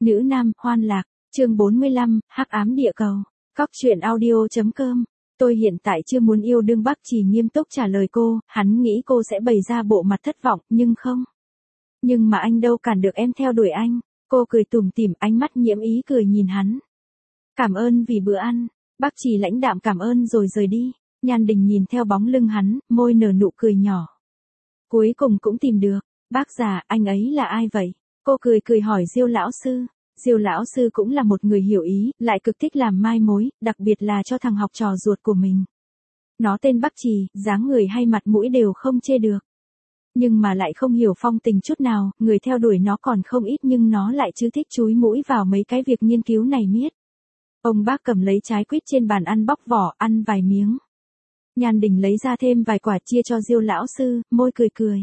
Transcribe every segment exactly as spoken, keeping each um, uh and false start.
Nữ nam, hoan lạc, chương bốn mươi lăm, hắc ám địa cầu. Cóc truyện audio chấm com. Tôi hiện tại chưa muốn yêu đương. Bắc Trì nghiêm túc trả lời cô, hắn nghĩ cô sẽ bày ra bộ mặt thất vọng, nhưng không. Nhưng mà anh đâu cản được em theo đuổi anh. Cô cười tủm tỉm, ánh mắt nhiễm ý cười nhìn hắn. Cảm ơn vì bữa ăn. Bắc Trì lãnh đạm cảm ơn rồi rời đi. Nhan Đình nhìn theo bóng lưng hắn, môi nở nụ cười nhỏ. Cuối cùng cũng tìm được. Bác già, anh ấy là ai vậy? Cô cười cười hỏi Diêu lão sư. Diêu lão sư cũng là một người hiểu ý, lại cực thích làm mai mối, đặc biệt là cho thằng học trò ruột của mình. Nó tên Bắc Trì, dáng người hay mặt mũi đều không chê được. Nhưng mà lại không hiểu phong tình chút nào, người theo đuổi nó còn không ít nhưng nó lại chứ thích chúi mũi vào mấy cái việc nghiên cứu này miết. Ông bác cầm lấy trái quýt trên bàn ăn bóc vỏ, ăn vài miếng. Nhan Đình lấy ra thêm vài quả chia cho Diêu lão sư, môi cười cười.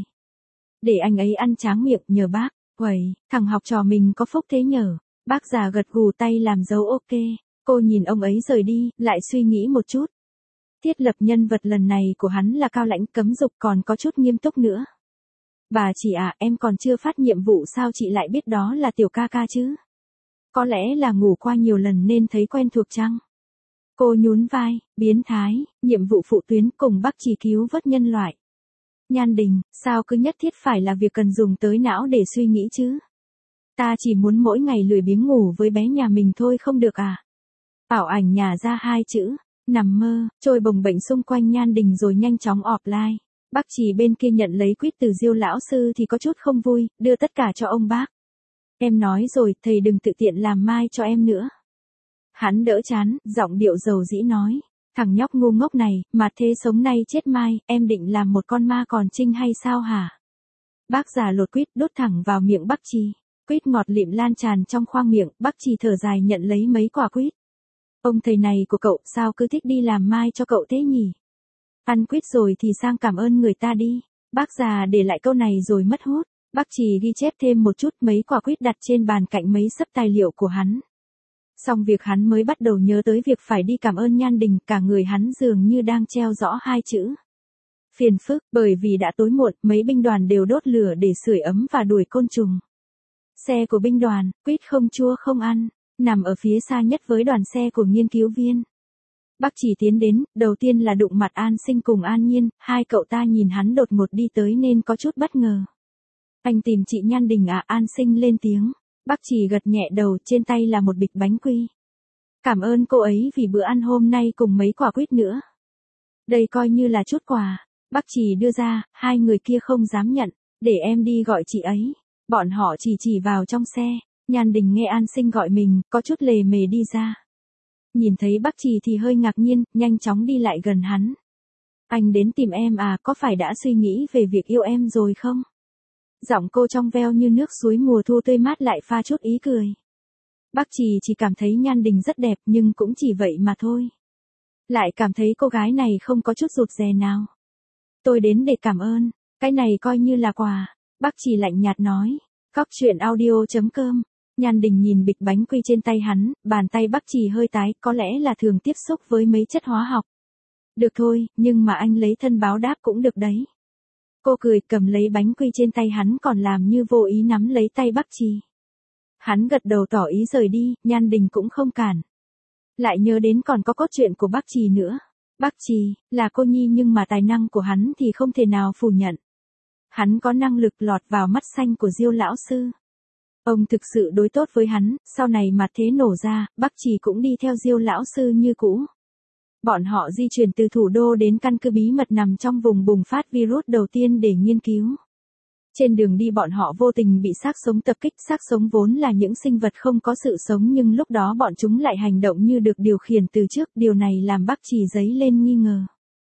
Để anh ấy ăn tráng miệng, nhờ bác. Uầy, thằng học trò mình có phúc thế nhở. Bác già gật gù tay làm dấu ok. Cô nhìn ông ấy rời đi, lại suy nghĩ một chút. Thiết lập nhân vật lần này của hắn là cao lãnh cấm dục, còn có chút nghiêm túc nữa. Bà chị à, em còn chưa phát nhiệm vụ sao chị lại biết đó là tiểu ca ca chứ? Có lẽ là ngủ qua nhiều lần nên thấy quen thuộc chăng? Cô nhún vai, biến thái, nhiệm vụ phụ tuyến cùng Bắc Trì cứu vớt nhân loại. Nhan Đình, sao cứ nhất thiết phải là việc cần dùng tới não để suy nghĩ chứ? Ta chỉ muốn mỗi ngày lười biếng ngủ với bé nhà mình thôi không được à? Bảo ảnh nhà ra hai chữ, nằm mơ, trôi bồng bềnh xung quanh Nhan Đình rồi nhanh chóng offline. Bắc Trì bên kia nhận lấy quýt từ Diêu lão sư thì có chút không vui, đưa tất cả cho ông bác. Em nói rồi, thầy đừng tự tiện làm mai cho em nữa. Hắn đỡ chán, giọng điệu dầu dĩ nói. Thằng nhóc ngu ngốc này, mà thế sống nay chết mai, em định làm một con ma còn trinh hay sao hả? Bác già lột quýt đốt thẳng vào miệng Bắc Trì. Quýt ngọt lịm lan tràn trong khoang miệng, Bắc Trì thở dài nhận lấy mấy quả quýt. Ông thầy này của cậu sao cứ thích đi làm mai cho cậu thế nhỉ? Ăn quýt rồi thì sang cảm ơn người ta đi. Bác già để lại câu này rồi mất hút. Bắc Trì ghi chép thêm một chút mấy quả quýt đặt trên bàn cạnh mấy xấp tài liệu của hắn. Xong việc hắn mới bắt đầu nhớ tới việc phải đi cảm ơn Nhan Đình, cả người hắn dường như đang treo rõ hai chữ. Phiền phức, bởi vì đã tối muộn, mấy binh đoàn đều đốt lửa để sưởi ấm và đuổi côn trùng. Xe của binh đoàn, quýt không chua không ăn, nằm ở phía xa nhất với đoàn xe của nghiên cứu viên. Bắc Trì tiến đến, đầu tiên là đụng mặt An Sinh cùng An Nhiên, hai cậu ta nhìn hắn đột ngột đi tới nên có chút bất ngờ. Anh tìm chị Nhan Đình à? An Sinh lên tiếng. Bắc Trì gật nhẹ đầu, trên tay là một bịch bánh quy. Cảm ơn cô ấy vì bữa ăn hôm nay cùng mấy quả quýt nữa. Đây coi như là chút quà. Bắc Trì đưa ra, hai người kia không dám nhận, để em đi gọi chị ấy. Bọn họ chỉ chỉ vào trong xe, Nhan Đình nghe An Sinh gọi mình, có chút lề mề đi ra. Nhìn thấy Bắc Trì thì hơi ngạc nhiên, nhanh chóng đi lại gần hắn. Anh đến tìm em à, có phải đã suy nghĩ về việc yêu em rồi không? Giọng cô trong veo như nước suối mùa thu tươi mát lại pha chút ý cười. Bắc Trì chỉ cảm thấy Nhan Đình rất đẹp nhưng cũng chỉ vậy mà thôi. Lại cảm thấy cô gái này không có chút rụt rè nào. Tôi đến để cảm ơn, cái này coi như là quà. Bắc Trì lạnh nhạt nói. Cóc truyện audio chấm com. Nhan Đình nhìn bịch bánh quy trên tay hắn, bàn tay Bắc Trì hơi tái, có lẽ là thường tiếp xúc với mấy chất hóa học. Được thôi, nhưng mà anh lấy thân báo đáp cũng được đấy. Cô cười cầm lấy bánh quy trên tay hắn còn làm như vô ý nắm lấy tay Bắc Trì. Hắn gật đầu tỏ ý rời đi, Nhan Đình cũng không cản. Lại nhớ đến còn có cốt truyện của Bắc Trì nữa. Bắc Trì, là cô nhi nhưng mà tài năng của hắn thì không thể nào phủ nhận. Hắn có năng lực lọt vào mắt xanh của Diêu lão sư. Ông thực sự đối tốt với hắn, sau này mà thế nổ ra, Bắc Trì cũng đi theo Diêu lão sư như cũ. Bọn họ di chuyển từ thủ đô đến căn cứ bí mật nằm trong vùng bùng phát virus đầu tiên để nghiên cứu. Trên đường đi bọn họ vô tình bị xác sống tập kích. Xác sống vốn là những sinh vật không có sự sống nhưng lúc đó bọn chúng lại hành động như được điều khiển từ trước. Điều này làm Bắc Trì dấy lên nghi ngờ.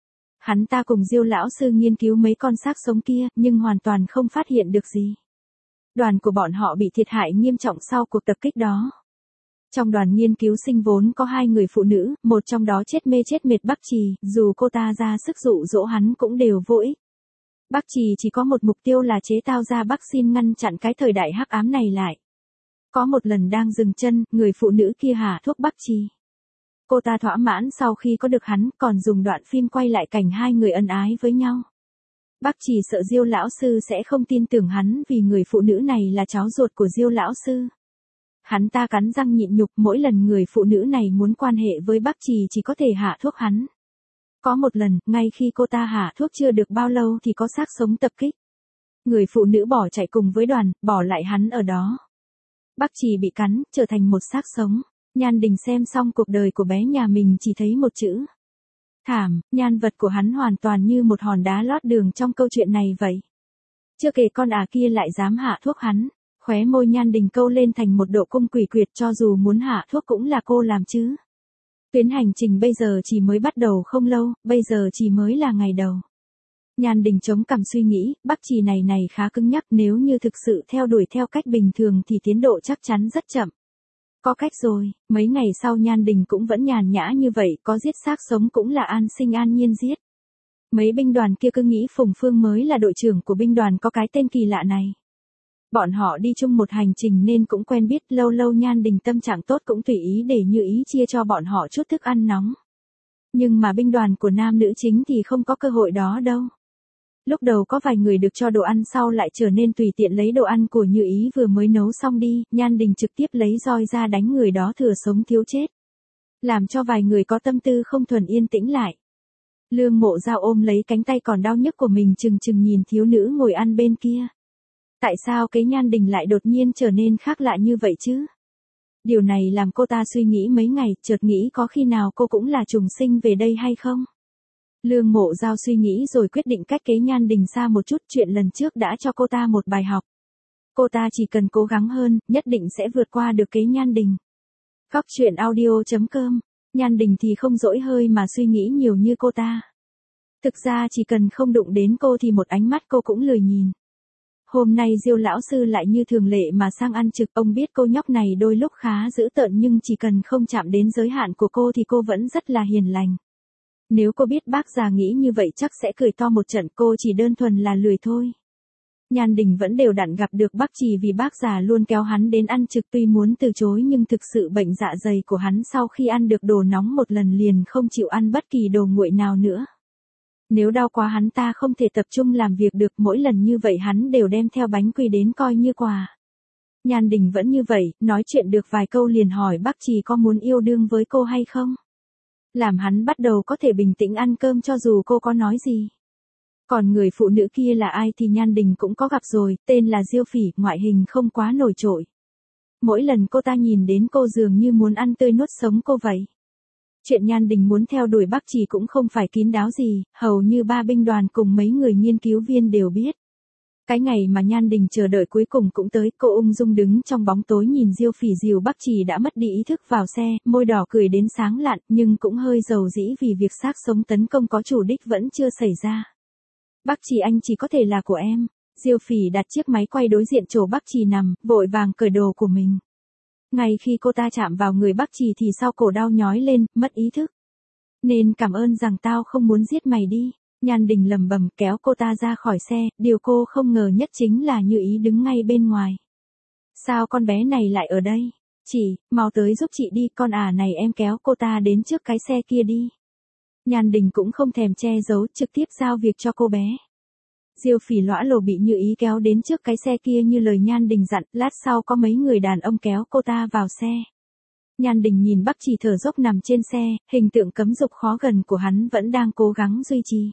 Hắn ta cùng Diêu lão sư nghiên cứu mấy con xác sống kia nhưng hoàn toàn không phát hiện được gì. Đoàn của bọn họ bị thiệt hại nghiêm trọng sau cuộc tập kích đó. Trong đoàn nghiên cứu sinh vốn có hai người phụ nữ, một trong đó chết mê chết mệt Bắc Trì, dù cô ta ra sức dụ dỗ hắn cũng đều vô ích. Bắc Trì chỉ có một mục tiêu là chế tạo ra vaccine ngăn chặn cái thời đại hắc ám này lại. Có một lần đang dừng chân, người phụ nữ kia hạ thuốc Bắc Trì. Cô ta thỏa mãn sau khi có được hắn, còn dùng đoạn phim quay lại cảnh hai người ân ái với nhau. Bắc Trì sợ Diêu lão sư sẽ không tin tưởng hắn vì người phụ nữ này là cháu ruột của Diêu lão sư. Hắn ta cắn răng nhịn nhục, mỗi lần người phụ nữ này muốn quan hệ với bác Trì chỉ có thể hạ thuốc hắn. Có một lần, ngay khi cô ta hạ thuốc chưa được bao lâu thì có xác sống tập kích. Người phụ nữ bỏ chạy cùng với đoàn, bỏ lại hắn ở đó. Bác Trì bị cắn, trở thành một xác sống. Nhan Đình xem xong cuộc đời của bé nhà mình chỉ thấy một chữ. Thảm. Nhan vật của hắn hoàn toàn như một hòn đá lót đường trong câu chuyện này vậy. Chưa kể con ả kia lại dám hạ thuốc hắn. Khóe môi Nhan Đình câu lên thành một độ cung quỷ quyệt, cho dù muốn hạ thuốc cũng là cô làm chứ. Tuyến hành trình bây giờ chỉ mới bắt đầu không lâu, bây giờ chỉ mới là ngày đầu. Nhan Đình chống cằm suy nghĩ, bác Trì này này khá cứng nhắc, nếu như thực sự theo đuổi theo cách bình thường thì tiến độ chắc chắn rất chậm. Có cách rồi, mấy ngày sau Nhan Đình cũng vẫn nhàn nhã như vậy, có giết xác sống cũng là an sinh an nhiên giết. Mấy binh đoàn kia cứ nghĩ Phùng Phương mới là đội trưởng của binh đoàn có cái tên kỳ lạ này. Bọn họ đi chung một hành trình nên cũng quen biết, lâu lâu Nhan Đình tâm trạng tốt cũng tùy ý để Như Ý chia cho bọn họ chút thức ăn nóng. Nhưng mà binh đoàn của nam nữ chính thì không có cơ hội đó đâu. Lúc đầu có vài người được cho đồ ăn, sau lại trở nên tùy tiện lấy đồ ăn của Như Ý vừa mới nấu xong đi, Nhan Đình trực tiếp lấy roi ra đánh người đó thừa sống thiếu chết. Làm cho vài người có tâm tư không thuần yên tĩnh lại. Lương Mộ Dao ôm lấy cánh tay còn đau nhức của mình chừng chừng nhìn thiếu nữ ngồi ăn bên kia. Tại sao cái Nhan Đình lại đột nhiên trở nên khác lạ như vậy chứ? Điều này làm cô ta suy nghĩ mấy ngày, chợt nghĩ có khi nào cô cũng là trùng sinh về đây hay không? Lương Mộ Dao suy nghĩ rồi quyết định cách kế Nhan Đình xa một chút, chuyện lần trước đã cho cô ta một bài học. Cô ta chỉ cần cố gắng hơn, nhất định sẽ vượt qua được kế Nhan Đình. Cóc truyện audio chấm com. Nhan Đình thì không dỗi hơi mà suy nghĩ nhiều như cô ta. Thực ra chỉ cần không đụng đến cô thì một ánh mắt cô cũng lười nhìn. Hôm nay Diêu lão sư lại như thường lệ mà sang ăn trực, ông biết cô nhóc này đôi lúc khá dữ tợn nhưng chỉ cần không chạm đến giới hạn của cô thì cô vẫn rất là hiền lành. Nếu cô biết bác già nghĩ như vậy chắc sẽ cười to một trận, cô chỉ đơn thuần là lười thôi. Nhan Đình vẫn đều đặn gặp được bác Trì vì bác già luôn kéo hắn đến ăn trực, tuy muốn từ chối nhưng thực sự bệnh dạ dày của hắn sau khi ăn được đồ nóng một lần liền không chịu ăn bất kỳ đồ nguội nào nữa. Nếu đau quá hắn ta không thể tập trung làm việc được, mỗi lần như vậy hắn đều đem theo bánh quy đến coi như quà. Nhan Đình vẫn như vậy, nói chuyện được vài câu liền hỏi bác Trì có muốn yêu đương với cô hay không. Làm hắn bắt đầu có thể bình tĩnh ăn cơm cho dù cô có nói gì. Còn người phụ nữ kia là ai thì Nhan Đình cũng có gặp rồi, tên là Diêu Phỉ, ngoại hình không quá nổi trội. Mỗi lần cô ta nhìn đến cô dường như muốn ăn tươi nuốt sống cô vậy. Chuyện Nhan Đình muốn theo đuổi bác Trì cũng không phải kín đáo gì, hầu như ba binh đoàn cùng mấy người nghiên cứu viên đều biết. Cái ngày mà Nhan Đình chờ đợi cuối cùng cũng tới, cô ung dung đứng trong bóng tối nhìn Diêu Phỉ dìu bác Trì đã mất đi ý thức vào xe, môi đỏ cười đến sáng lạn, nhưng cũng hơi dầu dĩ vì việc xác sống tấn công có chủ đích vẫn chưa xảy ra. Bác Trì, anh chỉ có thể là của em. Diêu Phỉ đặt chiếc máy quay đối diện chỗ bác Trì nằm, vội vàng cởi đồ của mình. Ngay khi cô ta chạm vào người bác Trì thì sau cổ đau nhói lên, mất ý thức. Nên cảm ơn rằng tao không muốn giết mày đi. Nhan Đình lầm bầm kéo cô ta ra khỏi xe, điều cô không ngờ nhất chính là Như Ý đứng ngay bên ngoài. Sao con bé này lại ở đây? Chị, mau tới giúp chị đi, con ả này em kéo cô ta đến trước cái xe kia đi. Nhan Đình cũng không thèm che giấu, trực tiếp giao việc cho cô bé. Diêu Phỉ lõa lồ bị Như Ý kéo đến trước cái xe kia như lời Nhan Đình dặn, lát sau có mấy người đàn ông kéo cô ta vào xe. Nhan Đình nhìn bác Trì thở dốc nằm trên xe, hình tượng cấm dục khó gần của hắn vẫn đang cố gắng duy trì.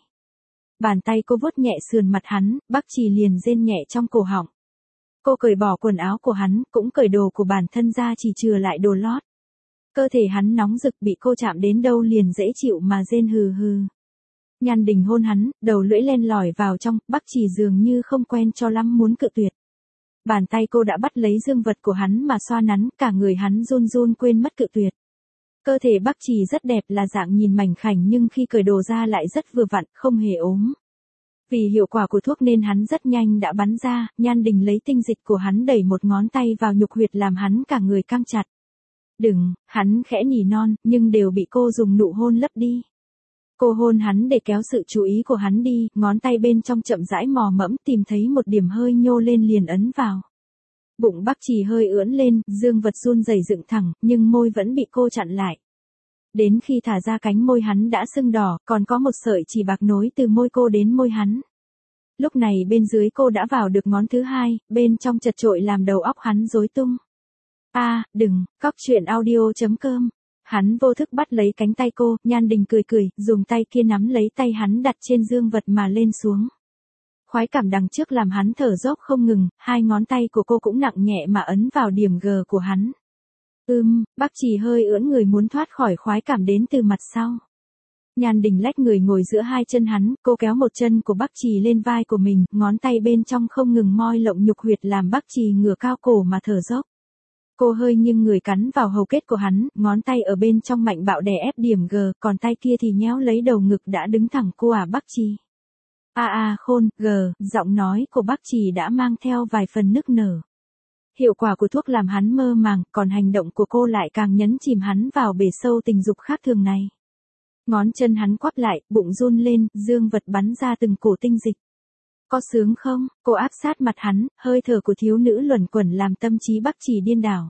Bàn tay cô vuốt nhẹ sườn mặt hắn, bác Trì liền rên nhẹ trong cổ họng. Cô cởi bỏ quần áo của hắn, cũng cởi đồ của bản thân ra chỉ chừa lại đồ lót. Cơ thể hắn nóng rực, bị cô chạm đến đâu liền dễ chịu mà rên hừ hừ. Nhan Đình hôn hắn, đầu lưỡi len lỏi vào trong, bác Trì dường như không quen cho lắm muốn cự tuyệt. Bàn tay cô đã bắt lấy dương vật của hắn mà xoa nắn, cả người hắn run run quên mất cự tuyệt. Cơ thể bác Trì rất đẹp, là dạng nhìn mảnh khảnh nhưng khi cởi đồ ra lại rất vừa vặn, không hề ốm. Vì hiệu quả của thuốc nên hắn rất nhanh đã bắn ra, Nhan Đình lấy tinh dịch của hắn đẩy một ngón tay vào nhục huyệt làm hắn cả người căng chặt. Đừng, hắn khẽ nỉ non, nhưng đều bị cô dùng nụ hôn lấp đi. Cô hôn hắn để kéo sự chú ý của hắn đi, ngón tay bên trong chậm rãi mò mẫm tìm thấy một điểm hơi nhô lên liền ấn vào. Bụng bác Trì hơi ưỡn lên, dương vật run rẩy dựng thẳng, nhưng môi vẫn bị cô chặn lại. Đến khi thả ra cánh môi hắn đã sưng đỏ, còn có một sợi chỉ bạc nối từ môi cô đến môi hắn. Lúc này bên dưới cô đã vào được ngón thứ hai, bên trong chật trội làm đầu óc hắn rối tung. A, à, đừng, cóc truyện audio.com. Hắn vô thức bắt lấy cánh tay cô, Nhan Đình cười cười, dùng tay kia nắm lấy tay hắn đặt trên dương vật mà lên xuống. Khoái cảm đằng trước làm hắn thở dốc không ngừng, hai ngón tay của cô cũng nặng nhẹ mà ấn vào điểm G của hắn. Ưm, Bác Trì hơi ưỡn người muốn thoát khỏi khoái cảm đến từ mặt sau. Nhan Đình lách người ngồi giữa hai chân hắn, cô kéo một chân của Bác Trì lên vai của mình, ngón tay bên trong không ngừng moi lộng nhục huyệt làm Bác Trì ngửa cao cổ mà thở dốc. Cô hơi nghiêng người cắn vào hầu kết của hắn, ngón tay ở bên trong mạnh bạo đè ép điểm G, còn tay kia thì nhéo lấy đầu ngực đã đứng thẳng cô à Bác Trì. A a à, khôn, G, giọng nói của Bác Trì đã mang theo vài phần nức nở. Hiệu quả của thuốc làm hắn mơ màng, còn hành động của cô lại càng nhấn chìm hắn vào bể sâu tình dục khác thường này. Ngón chân hắn quắp lại, bụng run lên, dương vật bắn ra từng cổ tinh dịch. Có sướng không? Cô áp sát mặt hắn, hơi thở của thiếu nữ luẩn quẩn làm tâm trí Bác Trì điên đảo.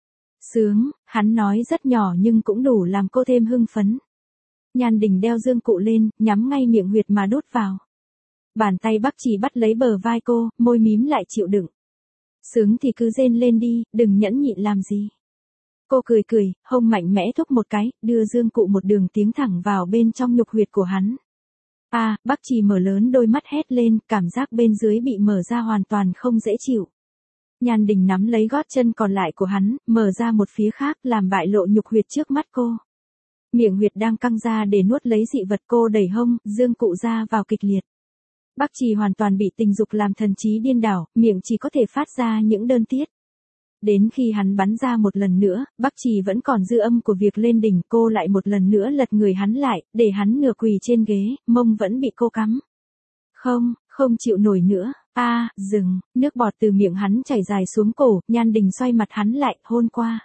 Sướng, hắn nói rất nhỏ nhưng cũng đủ làm cô thêm hưng phấn. Nhan Đình đeo dương cụ lên, nhắm ngay miệng huyệt mà đút vào. Bàn tay Bác Trì bắt lấy bờ vai cô, môi mím lại chịu đựng. Sướng thì cứ rên lên đi, đừng nhẫn nhịn làm gì. Cô cười cười, hông mạnh mẽ thúc một cái, đưa dương cụ một đường tiến thẳng vào bên trong nhục huyệt của hắn. A, à, Bác Trì mở lớn đôi mắt hét lên, cảm giác bên dưới bị mở ra hoàn toàn không dễ chịu. Nhan Đình nắm lấy gót chân còn lại của hắn, mở ra một phía khác, làm bại lộ nhục huyệt trước mắt cô. Miệng huyệt đang căng ra để nuốt lấy dị vật, cô đẩy hông, dương cụ ra vào kịch liệt. Bác Trì hoàn toàn bị tình dục làm thần trí điên đảo, miệng chỉ có thể phát ra những đơn tiết. Đến khi hắn bắn ra một lần nữa, Bác Trì vẫn còn dư âm của việc lên đỉnh, cô lại một lần nữa lật người hắn lại, để hắn nửa quỳ trên ghế, mông vẫn bị cô cắm. Không, không chịu nổi nữa. A, à, dừng, nước bọt từ miệng hắn chảy dài xuống cổ, Nhan Đình xoay mặt hắn lại, hôn qua.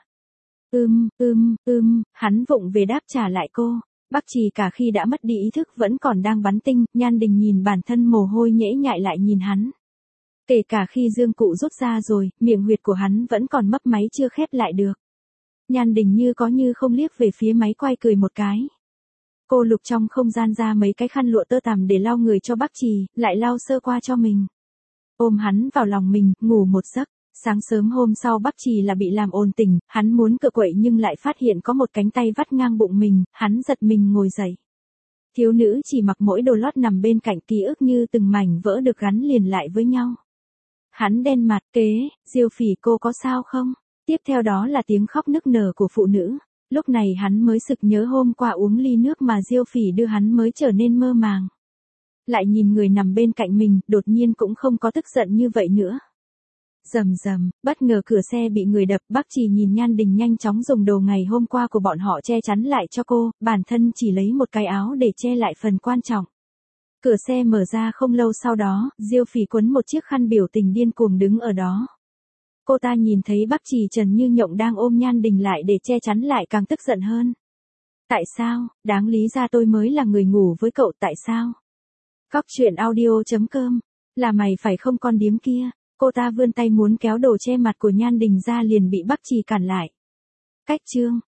Ưm, ưm, ưm, hắn vụng về đáp trả lại cô. Bác Trì cả khi đã mất đi ý thức vẫn còn đang bắn tinh, Nhan Đình nhìn bản thân mồ hôi nhễ nhại lại nhìn hắn. Kể cả khi dương cụ rút ra rồi, miệng huyệt của hắn vẫn còn mấp máy chưa khép lại được. Nhan Đình như có như không liếc về phía máy quay cười một cái. Cô lục trong không gian ra mấy cái khăn lụa tơ tằm để lau người cho Bác Trì, lại lau sơ qua cho mình. Ôm hắn vào lòng mình, ngủ một giấc. Sáng sớm hôm sau Bác Trì là bị làm ồn tỉnh, hắn muốn cựa quậy nhưng lại phát hiện có một cánh tay vắt ngang bụng mình, hắn giật mình ngồi dậy. Thiếu nữ chỉ mặc mỗi đồ lót nằm bên cạnh, ký ức như từng mảnh vỡ được gắn liền lại với nhau. Hắn đen mặt, kế, Diêu Phỉ cô có sao không? Tiếp theo đó là tiếng khóc nức nở của phụ nữ. Lúc này hắn mới sực nhớ hôm qua uống ly nước mà Diêu Phỉ đưa hắn mới trở nên mơ màng. Lại nhìn người nằm bên cạnh mình, đột nhiên cũng không có tức giận như vậy nữa. Rầm rầm, bất ngờ cửa xe bị người đập, Bác Trì nhìn Nhan Đình nhanh chóng dùng đồ ngày hôm qua của bọn họ che chắn lại cho cô, bản thân chỉ lấy một cái áo để che lại phần quan trọng. Cửa xe mở ra không lâu sau đó, Diêu Phỉ quấn một chiếc khăn biểu tình điên cuồng đứng ở đó. Cô ta nhìn thấy Bác Trì trần như nhộng đang ôm Nhan Đình lại để che chắn lại càng tức giận hơn. Tại sao, đáng lý ra tôi mới là người ngủ với cậu, tại sao? Cóc truyện audio.com, là mày phải không con điếm kia? Cô ta vươn tay muốn kéo đồ che mặt của Nhan Đình ra liền bị Bác Trì cản lại. Cách chương